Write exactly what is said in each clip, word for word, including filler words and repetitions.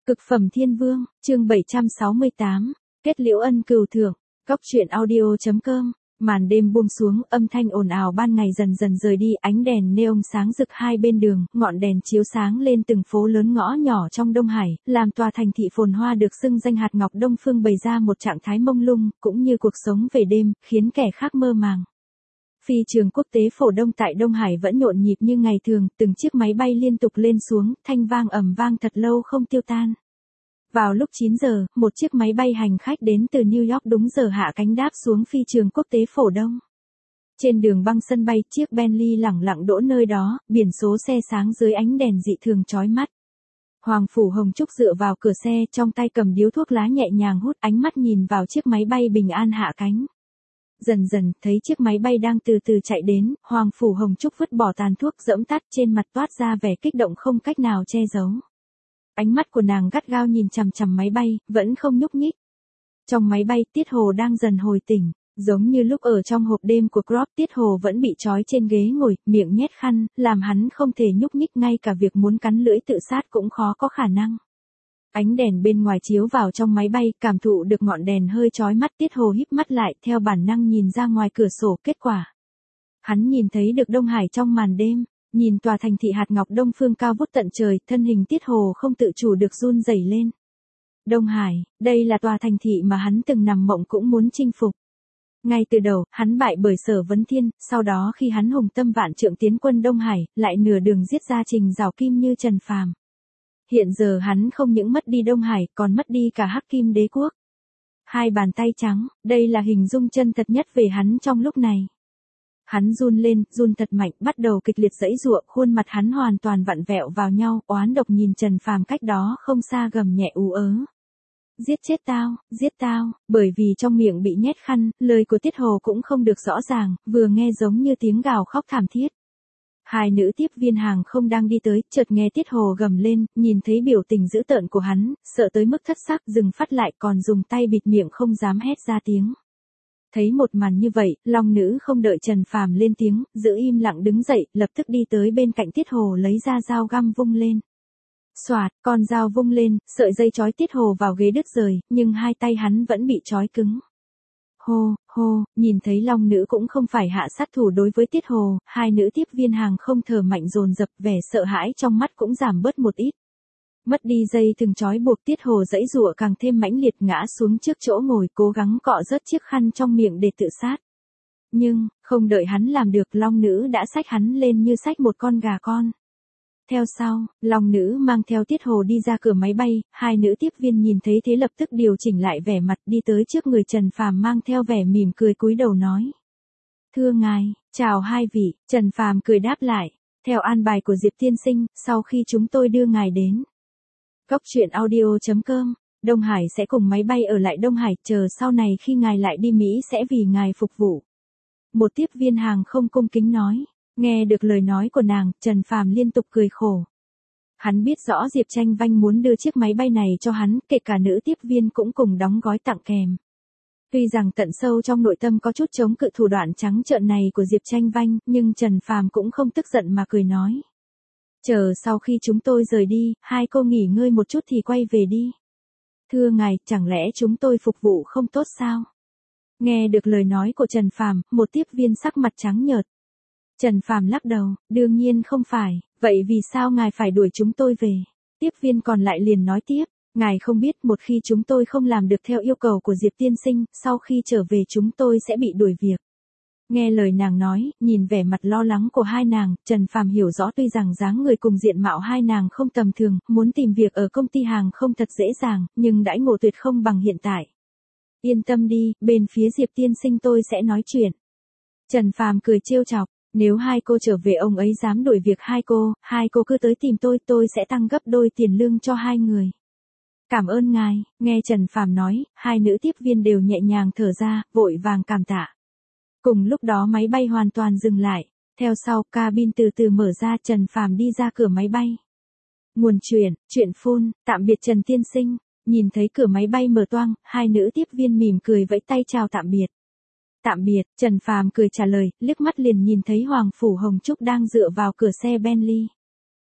Cực phẩm thiên vương, chương bảy trăm sáu mươi tám, kết liễu ân cừu thưởng, góc truyện audio.com, màn đêm buông xuống, âm thanh ồn ào ban ngày dần dần rời đi, ánh đèn neon sáng rực hai bên đường, ngọn đèn chiếu sáng lên từng phố lớn ngõ nhỏ trong Đông Hải, làm tòa thành thị phồn hoa được xưng danh hạt ngọc Đông Phương bày ra một trạng thái mông lung, cũng như cuộc sống về đêm, khiến kẻ khác mơ màng. Phi trường quốc tế Phổ Đông tại Đông Hải vẫn nhộn nhịp như ngày thường, từng chiếc máy bay liên tục lên xuống, thanh vang ầm vang thật lâu không tiêu tan. Vào lúc chín giờ, một chiếc máy bay hành khách đến từ New York đúng giờ hạ cánh đáp xuống phi trường quốc tế Phổ Đông. Trên đường băng sân bay, chiếc Bentley lẳng lặng đỗ nơi đó, biển số xe sáng dưới ánh đèn dị thường chói mắt. Hoàng Phủ Hồng Trúc dựa vào cửa xe, trong tay cầm điếu thuốc lá nhẹ nhàng hút, ánh mắt nhìn vào chiếc máy bay bình an hạ cánh. Dần dần, thấy chiếc máy bay đang từ từ chạy đến, Hoàng Phủ Hồng Trúc vứt bỏ tàn thuốc dẫm tắt, trên mặt toát ra vẻ kích động không cách nào che giấu. Ánh mắt của nàng gắt gao nhìn chằm chằm máy bay, vẫn không nhúc nhích. Trong máy bay, Tiết Hồ đang dần hồi tỉnh, giống như lúc ở trong hộp đêm của Crop, Tiết Hồ vẫn bị trói trên ghế ngồi, miệng nhét khăn, làm hắn không thể nhúc nhích, ngay cả việc muốn cắn lưỡi tự sát cũng khó có khả năng. Ánh đèn bên ngoài chiếu vào trong máy bay, cảm thụ được ngọn đèn hơi chói mắt, Tiết Hồ híp mắt lại, theo bản năng nhìn ra ngoài cửa sổ, kết quả. Hắn nhìn thấy được Đông Hải trong màn đêm, nhìn tòa thành thị hạt ngọc Đông Phương cao vút tận trời, thân hình Tiết Hồ không tự chủ được run rẩy lên. Đông Hải, đây là tòa thành thị mà hắn từng nằm mộng cũng muốn chinh phục. Ngay từ đầu, hắn bại bởi Sở Vấn Thiên, sau đó khi hắn hùng tâm vạn trượng tiến quân Đông Hải, lại nửa đường giết ra Trình Giảo Kim như Trần Phàm. Hiện giờ hắn không những mất đi Đông Hải, còn mất đi cả Hắc Kim Đế quốc. Hai bàn tay trắng, đây là hình dung chân thật nhất về hắn trong lúc này. Hắn run lên, run thật mạnh, bắt đầu kịch liệt giãy giụa, khuôn mặt hắn hoàn toàn vặn vẹo vào nhau, oán độc nhìn Trần Phàm cách đó không xa, gầm nhẹ ú ớ. Giết chết tao, giết tao, bởi vì trong miệng bị nhét khăn, lời của Tiết Hồ cũng không được rõ ràng, vừa nghe giống như tiếng gào khóc thảm thiết. Hai nữ tiếp viên hàng không đang đi tới, chợt nghe Tiết Hồ gầm lên, nhìn thấy biểu tình dữ tợn của hắn, sợ tới mức thất sắc, dừng phát lại, còn dùng tay bịt miệng không dám hét ra tiếng. Thấy một màn như vậy, Long Nữ không đợi Trần Phàm lên tiếng, giữ im lặng đứng dậy, lập tức đi tới bên cạnh Tiết Hồ lấy ra dao găm vung lên. Xoạt, con dao vung lên, sợi dây trói Tiết Hồ vào ghế đứt rời, nhưng hai tay hắn vẫn bị trói cứng. Hô, hô, nhìn thấy Long Nữ cũng không phải hạ sát thủ đối với Tiết Hồ, hai nữ tiếp viên hàng không thở mạnh dồn dập, vẻ sợ hãi trong mắt cũng giảm bớt một ít. Mất đi dây thừng trói buộc, Tiết Hồ giãy giụa càng thêm mãnh liệt, ngã xuống trước chỗ ngồi, cố gắng cọ rớt chiếc khăn trong miệng để tự sát. Nhưng, không đợi hắn làm được, Long Nữ đã xách hắn lên như xách một con gà con. Theo sau, Long Nữ mang theo Tiết Hồ đi ra cửa máy bay, hai nữ tiếp viên nhìn thấy thế lập tức điều chỉnh lại vẻ mặt, đi tới trước người Trần Phàm mang theo vẻ mỉm cười cúi đầu nói. Thưa ngài, chào hai vị, Trần Phàm cười đáp lại, theo an bài của Diệp tiên sinh, sau khi chúng tôi đưa ngài đến. Góc truyện audio.com, Đông Hải sẽ cùng máy bay ở lại Đông Hải, chờ sau này khi ngài lại đi Mỹ sẽ vì ngài phục vụ. Một tiếp viên hàng không cung kính nói. Nghe được lời nói của nàng, Trần Phàm liên tục cười khổ. Hắn biết rõ Diệp Tranh Vanh muốn đưa chiếc máy bay này cho hắn, kể cả nữ tiếp viên cũng cùng đóng gói tặng kèm. Tuy rằng tận sâu trong nội tâm có chút chống cự thủ đoạn trắng trợn này của Diệp Tranh Vanh, nhưng Trần Phàm cũng không tức giận mà cười nói. Chờ sau khi chúng tôi rời đi, hai cô nghỉ ngơi một chút thì quay về đi. Thưa ngài, chẳng lẽ chúng tôi phục vụ không tốt sao? Nghe được lời nói của Trần Phàm, một tiếp viên sắc mặt trắng nhợt. Trần Phàm lắc đầu, đương nhiên không phải, vậy vì sao ngài phải đuổi chúng tôi về? Tiếp viên còn lại liền nói tiếp, ngài không biết một khi chúng tôi không làm được theo yêu cầu của Diệp tiên sinh, sau khi trở về chúng tôi sẽ bị đuổi việc. Nghe lời nàng nói, nhìn vẻ mặt lo lắng của hai nàng, Trần Phàm hiểu rõ tuy rằng dáng người cùng diện mạo hai nàng không tầm thường, muốn tìm việc ở công ty hàng không thật dễ dàng, nhưng đãi ngộ tuyệt không bằng hiện tại. Yên tâm đi, bên phía Diệp tiên sinh tôi sẽ nói chuyện. Trần Phàm cười trêu chọc. Nếu hai cô trở về ông ấy dám đuổi việc hai cô, hai cô cứ tới tìm tôi, tôi sẽ tăng gấp đôi tiền lương cho hai người. Cảm ơn ngài, nghe Trần Phàm nói, hai nữ tiếp viên đều nhẹ nhàng thở ra, vội vàng cảm tạ. Cùng lúc đó máy bay hoàn toàn dừng lại, theo sau, cabin từ từ mở ra, Trần Phàm đi ra cửa máy bay. Nguồn chuyện, chuyện phun, tạm biệt Trần tiên sinh, nhìn thấy cửa máy bay mở toang, hai nữ tiếp viên mỉm cười vẫy tay chào tạm biệt. Tạm biệt, Trần Phàm cười trả lời, liếc mắt liền nhìn thấy Hoàng Phủ Hồng Trúc đang dựa vào cửa xe Bentley.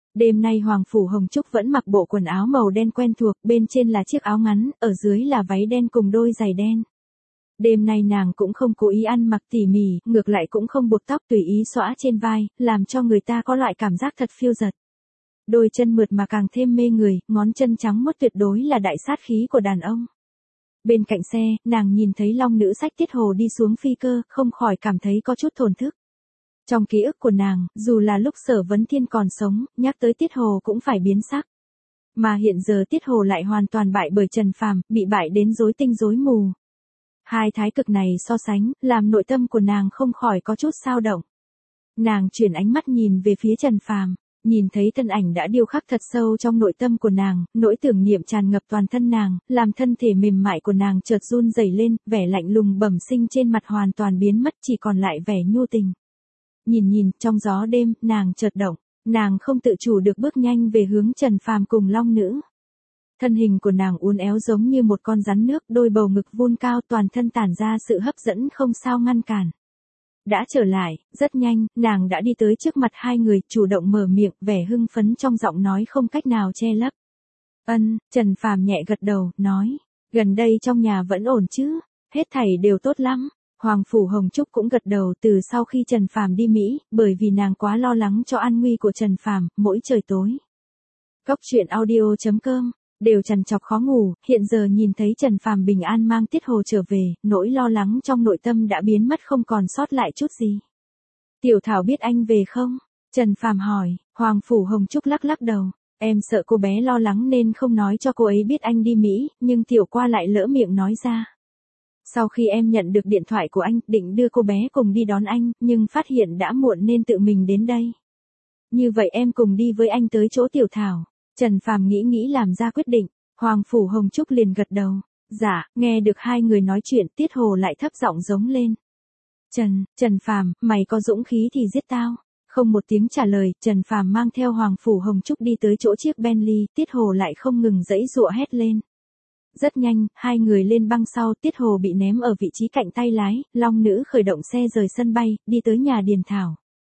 Đêm nay Hoàng Phủ Hồng Trúc vẫn mặc bộ quần áo màu đen quen thuộc, bên trên là chiếc áo ngắn, ở dưới là váy đen cùng đôi giày đen. Đêm nay nàng cũng không cố ý ăn mặc tỉ mỉ, ngược lại cũng không buộc tóc tùy ý xõa trên vai, làm cho người ta có loại cảm giác thật phiêu dật. Đôi chân mượt mà càng thêm mê người, ngón chân trắng muốt tuyệt đối là đại sát khí của đàn ông. Bên cạnh xe, nàng nhìn thấy long nữ xách Tiết Hồ đi xuống phi cơ, không khỏi cảm thấy có chút thổn thức. Trong ký ức của nàng, dù là lúc Sở Vấn Thiên còn sống, nhắc tới Tiết Hồ cũng phải biến sắc. Mà hiện giờ Tiết Hồ lại hoàn toàn bại bởi Trần Phàm, bị bại đến rối tinh rối mù. Hai thái cực này so sánh, làm nội tâm của nàng không khỏi có chút xao động. Nàng chuyển ánh mắt nhìn về phía Trần Phàm, nhìn thấy thân ảnh đã điêu khắc thật sâu trong nội tâm của nàng, nỗi tưởng niệm tràn ngập toàn thân nàng, làm thân thể mềm mại của nàng chợt run rẩy lên, vẻ lạnh lùng bẩm sinh trên mặt hoàn toàn biến mất, chỉ còn lại vẻ nhu tình. Nhìn nhìn, trong gió đêm, nàng chợt động, nàng không tự chủ được bước nhanh về hướng Trần Phàm cùng long nữ. Thân hình của nàng uốn éo giống như một con rắn nước, đôi bầu ngực vươn cao, toàn thân tản ra sự hấp dẫn không sao ngăn cản. Đã trở lại, rất nhanh, nàng đã đi tới trước mặt hai người, chủ động mở miệng, vẻ hưng phấn trong giọng nói không cách nào che lấp. Ân, Trần Phàm nhẹ gật đầu, nói, gần đây trong nhà vẫn ổn chứ, hết thảy đều tốt lắm. Hoàng Phủ Hồng Trúc cũng gật đầu. Từ sau khi Trần Phàm đi Mỹ, bởi vì nàng quá lo lắng cho an nguy của Trần Phàm, mỗi trời tối. Cốc truyện audio chấm com đều trằn trọc khó ngủ, hiện giờ nhìn thấy Trần Phàm bình an mang Tiết Hồ trở về, nỗi lo lắng trong nội tâm đã biến mất không còn sót lại chút gì. Tiểu Thảo biết anh về không? Trần Phàm hỏi. Hoàng Phủ Hồng Trúc lắc lắc đầu, em sợ cô bé lo lắng nên không nói cho cô ấy biết anh đi Mỹ, nhưng Tiểu Qua lại lỡ miệng nói ra. Sau khi em nhận được điện thoại của anh, định đưa cô bé cùng đi đón anh, nhưng phát hiện đã muộn nên tự mình đến đây. Như vậy em cùng đi với anh tới chỗ Tiểu Thảo. Trần Phàm nghĩ nghĩ làm ra quyết định. Hoàng Phủ Hồng Trúc liền gật đầu. Dạ, nghe được hai người nói chuyện, Tiết Hồ lại thấp giọng giống lên. Trần, Trần Phàm, mày có dũng khí thì giết tao. Không một tiếng trả lời, Trần Phàm mang theo Hoàng Phủ Hồng Trúc đi tới chỗ chiếc Bentley, Tiết Hồ lại không ngừng giãy giụa hét lên. Rất nhanh, hai người lên băng sau, Tiết Hồ bị ném ở vị trí cạnh tay lái, long nữ khởi động xe rời sân bay, đi tới nhà Điền Thảo.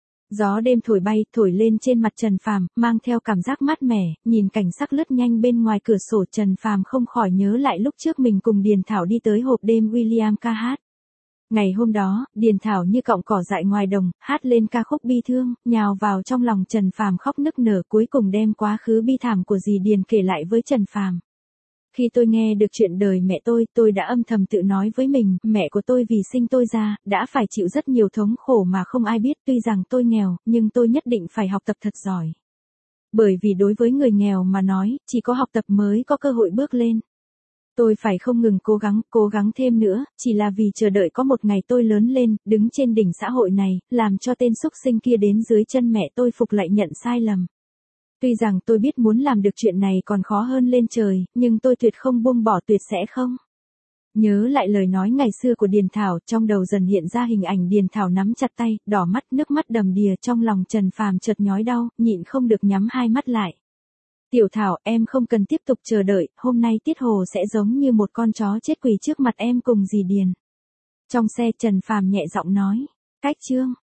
Gió đêm thổi bay, thổi lên trên mặt Trần Phàm, mang theo cảm giác mát mẻ, nhìn cảnh sắc lướt nhanh bên ngoài cửa sổ, Trần Phàm không khỏi nhớ lại lúc trước mình cùng Điền Thảo đi tới hộp đêm William ca hát. Ngày hôm đó, Điền Thảo như cọng cỏ dại ngoài đồng, hát lên ca khúc bi thương, nhào vào trong lòng Trần Phàm khóc nức nở, cuối cùng đem quá khứ bi thảm của dì Điền kể lại với Trần Phàm. Khi tôi nghe được chuyện đời mẹ tôi, tôi đã âm thầm tự nói với mình, mẹ của tôi vì sinh tôi ra, đã phải chịu rất nhiều thống khổ mà không ai biết, tuy rằng tôi nghèo, nhưng tôi nhất định phải học tập thật giỏi. Bởi vì đối với người nghèo mà nói, chỉ có học tập mới có cơ hội bước lên. Tôi phải không ngừng cố gắng, cố gắng thêm nữa, chỉ là vì chờ đợi có một ngày tôi lớn lên, đứng trên đỉnh xã hội này, làm cho tên súc sinh kia đến dưới chân mẹ tôi phục lại nhận sai lầm. Tuy rằng tôi biết muốn làm được chuyện này còn khó hơn lên trời, nhưng tôi tuyệt không buông bỏ, tuyệt sẽ không. Nhớ lại lời nói ngày xưa của Điền Thảo, trong đầu dần hiện ra hình ảnh Điền Thảo nắm chặt tay, đỏ mắt, nước mắt đầm đìa, trong lòng Trần Phàm chợt nhói đau, nhịn không được nhắm hai mắt lại. Tiểu Thảo, em không cần tiếp tục chờ đợi, hôm nay Tiết Hồ sẽ giống như một con chó chết quỳ trước mặt em cùng dì Điền. Trong xe Trần Phàm nhẹ giọng nói, cách chương.